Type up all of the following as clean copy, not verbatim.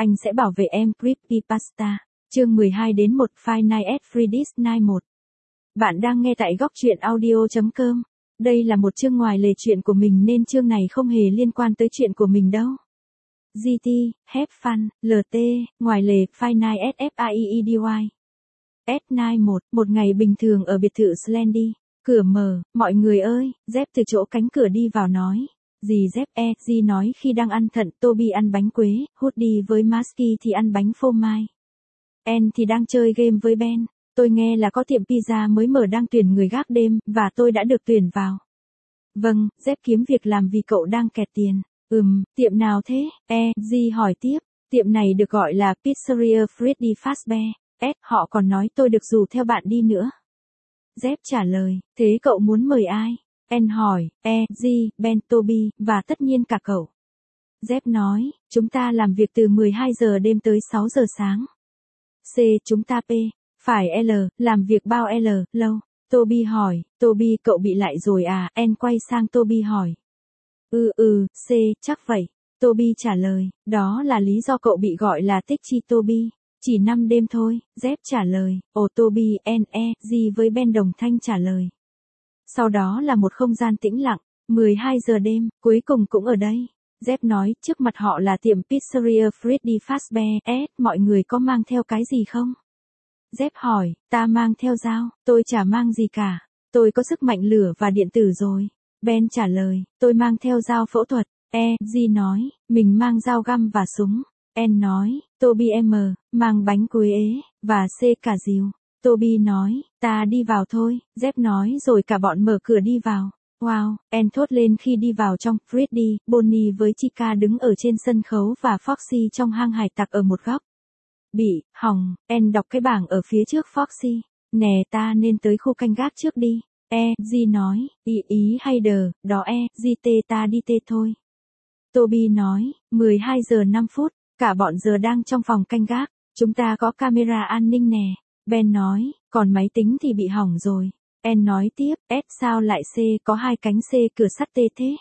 Anh sẽ bảo vệ em. Creepypasta. Chương 12 đến 1 Five Nights at Freddy's Night 1. Bạn đang nghe tại góc truyện audio.com. Đây là một chương ngoài lề chuyện của mình nên chương này không hề liên quan tới chuyện của mình đâu. GT, have fun, LT, ngoài lề Five Nights at Freddy. S9 một ngày bình thường ở biệt thự Slendy. Cửa mở, mọi người ơi, Dép từ chỗ cánh cửa đi vào nói. Dì Dép G nói khi đang ăn thận, Toby ăn bánh quế, Woody với Masky thì ăn bánh phô mai. En thì đang chơi game với Ben. Tôi nghe là có tiệm pizza mới mở đang tuyển người gác đêm, và tôi đã được tuyển vào. Vâng, Dép kiếm việc làm vì cậu đang kẹt tiền. Tiệm nào thế? G hỏi tiếp. Tiệm này được gọi là Pizzeria Freddy Fazbear. Họ còn nói tôi được rủ theo bạn đi nữa. Dép trả lời, thế cậu muốn mời ai? En hỏi, G, Ben, Toby, và tất nhiên cả cậu. Dép nói, chúng ta làm việc từ 12 giờ đêm tới 6 giờ sáng. C, chúng ta P, phải L, làm việc bao L, lâu. Toby hỏi, Toby cậu bị lại rồi à? En quay sang Toby hỏi. C, chắc vậy. Toby trả lời, đó là lý do cậu bị gọi là tích chi Toby. Chỉ 5 đêm thôi, Dép trả lời, Toby, G với Ben đồng thanh trả lời. Sau đó là một không gian tĩnh lặng, 12 giờ đêm, cuối cùng cũng ở đây. Dép nói, trước mặt họ là tiệm Pizzeria Freddy Fazbear. Mọi người có mang theo cái gì không? Dép hỏi, ta mang theo dao, tôi chả mang gì cả. Tôi có sức mạnh lửa và điện tử rồi. Ben trả lời, tôi mang theo dao phẫu thuật. G nói, mình mang dao găm và súng. En nói, Toby mang bánh quế và C cả rìu. Toby nói, ta đi vào thôi. Dép nói rồi cả bọn mở cửa đi vào. Wow, En thốt lên khi đi vào trong. Freddy, Bonnie với Chica đứng ở trên sân khấu và Foxy trong hang hải tặc ở một góc. Bị hỏng, En đọc cái bảng ở phía trước Foxy. Nè ta nên tới khu canh gác trước đi. G nói, ý hay đờ, đó G ta đi tê thôi. Toby nói, 12 giờ 5 phút, cả bọn giờ đang trong phòng canh gác, chúng ta có camera an ninh nè. Ben nói, còn máy tính thì bị hỏng rồi. En nói tiếp, sao lại C có hai cánh C cửa sắt tê thế?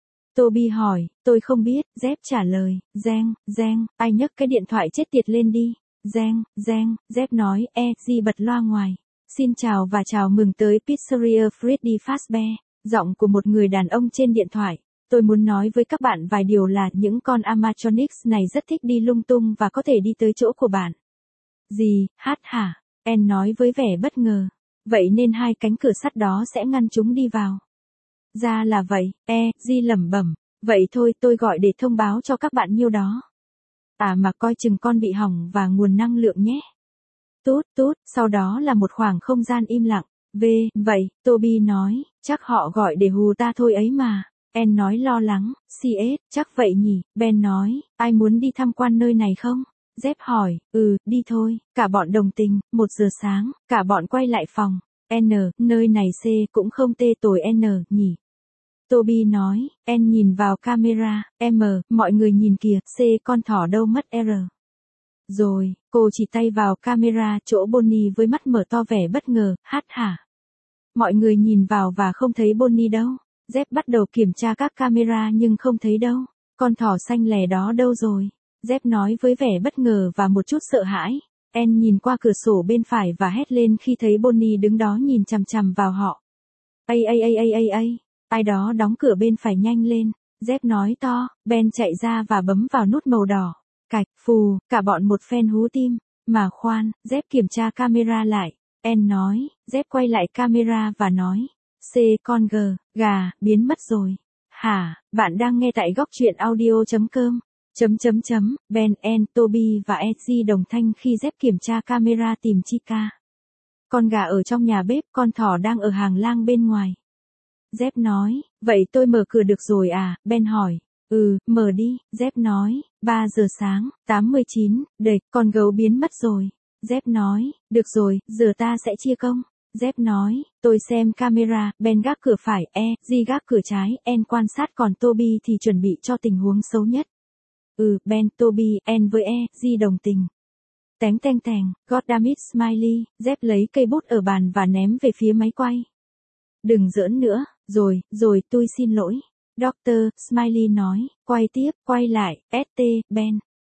Toby hỏi, tôi không biết. Dép trả lời, Giang, ai nhấc cái điện thoại chết tiệt lên đi. Giang, Dép nói, G bật loa ngoài. Xin chào và chào mừng tới Pizzeria Freddy Fazbear. Giọng của một người đàn ông trên điện thoại. Tôi muốn nói với các bạn vài điều là những con animatronics này rất thích đi lung tung và có thể đi tới chỗ của bạn. Gì, hả? En nói với vẻ bất ngờ. Vậy nên hai cánh cửa sắt đó sẽ ngăn chúng đi vào. Ra là vậy, G lẩm bẩm. Vậy thôi tôi gọi để thông báo cho các bạn nhiêu đó. Mà coi chừng con bị hỏng và nguồn năng lượng nhé. Tút, sau đó là một khoảng không gian im lặng. Vậy, Toby nói, chắc họ gọi để hù ta thôi ấy mà. En nói lo lắng, CS, chắc vậy nhỉ. Ben nói, ai muốn đi tham quan nơi này không? Dép hỏi, đi thôi. Cả bọn đồng tình. 1 giờ sáng, cả bọn quay lại phòng. N, nơi này C cũng không tê tồi N, nhỉ. Toby nói, En nhìn vào camera, mọi người nhìn kìa, C con thỏ đâu mất R. Rồi, cô chỉ tay vào camera chỗ Bonnie với mắt mở to vẻ bất ngờ, hả? Mọi người nhìn vào và không thấy Bonnie đâu. Dép bắt đầu kiểm tra các camera nhưng không thấy đâu. Con thỏ xanh lè đó đâu rồi? Dép nói với vẻ bất ngờ và một chút sợ hãi. En nhìn qua cửa sổ bên phải và hét lên khi thấy Bonnie đứng đó nhìn chằm chằm vào họ. Ai đó đóng cửa bên phải nhanh lên. Dép nói to. Ben chạy ra và bấm vào nút màu đỏ. Cạch, phù, cả bọn một phen hú tim. Mà khoan, Dép kiểm tra camera lại. En nói, Dép quay lại camera và nói. C con gà, biến mất rồi. Hả, bạn đang nghe tại góc truyện audio.com. Ben, En, Toby và SG đồng thanh khi Dép kiểm tra camera tìm Chica. Con gà ở trong nhà bếp, con thỏ đang ở hàng lang bên ngoài. Dép nói, vậy tôi mở cửa được rồi à? Ben hỏi. Mở đi, Dép nói, 3 giờ sáng, 8:19, đệt, con gấu biến mất rồi. Dép nói, được rồi, giờ ta sẽ chia công. Dép nói, tôi xem camera, Ben gác cửa phải, G gác cửa trái, En quan sát còn Toby thì chuẩn bị cho tình huống xấu nhất. Ben, Toby, En với G đồng tình. Teng, goddammit Smiley, Dép lấy cây bút ở bàn và ném về phía máy quay. Đừng giỡn nữa, rồi, tôi xin lỗi. Doctor, Smiley nói, quay tiếp, quay lại, ST, Ben.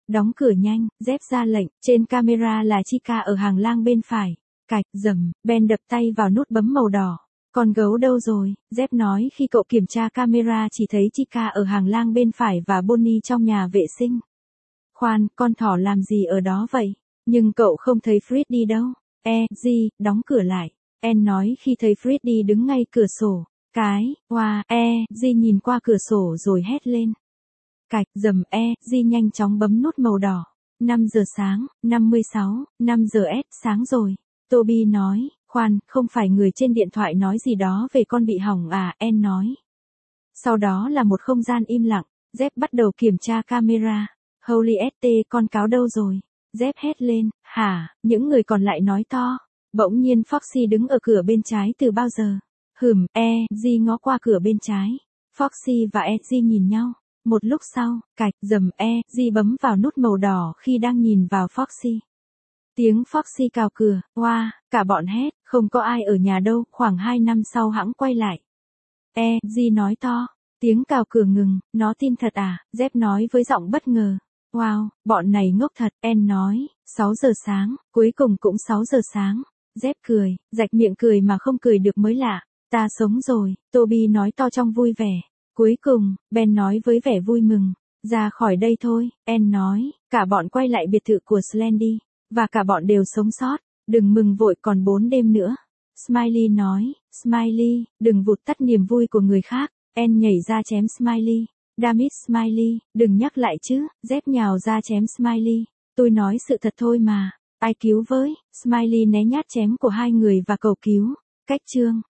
Đóng cửa nhanh, Dép ra lệnh, trên camera là Chica ở hàng lang bên phải. Cạch, dầm, Ben đập tay vào nút bấm màu đỏ. Con gấu đâu rồi? Dép nói khi cậu kiểm tra camera chỉ thấy Chica ở hàng lang bên phải và Bonnie trong nhà vệ sinh. Khoan, con thỏ làm gì ở đó vậy? Nhưng cậu không thấy Freddy đâu. Đóng cửa lại. En nói khi thấy Freddy đứng ngay cửa sổ. Di nhìn qua cửa sổ rồi hét lên. Cạch, dầm, Di nhanh chóng bấm nút màu đỏ. 5 giờ sáng, 56, 5 giờ sáng rồi. Toby nói, khoan, không phải người trên điện thoại nói gì đó về con bị hỏng à, En nói. Sau đó là một không gian im lặng, Dép bắt đầu kiểm tra camera. Holy ST, con cáo đâu rồi? Dép hét lên, hả, những người còn lại nói to. Bỗng nhiên Foxy đứng ở cửa bên trái từ bao giờ? Di ngó qua cửa bên trái. Foxy và Di nhìn nhau. Một lúc sau, cạch, dầm, Di bấm vào nút màu đỏ khi đang nhìn vào Foxy. Tiếng Foxy cào cửa, cả bọn hét, không có ai ở nhà đâu, khoảng 2 năm sau hẵng quay lại. Di nói to, tiếng cào cửa ngừng, nó tin thật à, Dép nói với giọng bất ngờ. Wow, bọn này ngốc thật, En nói, 6 giờ sáng, cuối cùng cũng 6 giờ sáng. Dép cười, rạch miệng cười mà không cười được mới lạ. Ta sống rồi, Toby nói to trong vui vẻ. Cuối cùng, Ben nói với vẻ vui mừng. Ra khỏi đây thôi, En nói, cả bọn quay lại biệt thự của Slendy. Và cả bọn đều sống sót. Đừng mừng vội còn 4 đêm nữa. Smiley nói, Smiley, đừng vụt tắt niềm vui của người khác. En nhảy ra chém Smiley. Damit Smiley, đừng nhắc lại chứ, Dép nhào ra chém Smiley. Tôi nói sự thật thôi mà. Ai cứu với, Smiley né nhát chém của hai người và cầu cứu. Cách chương.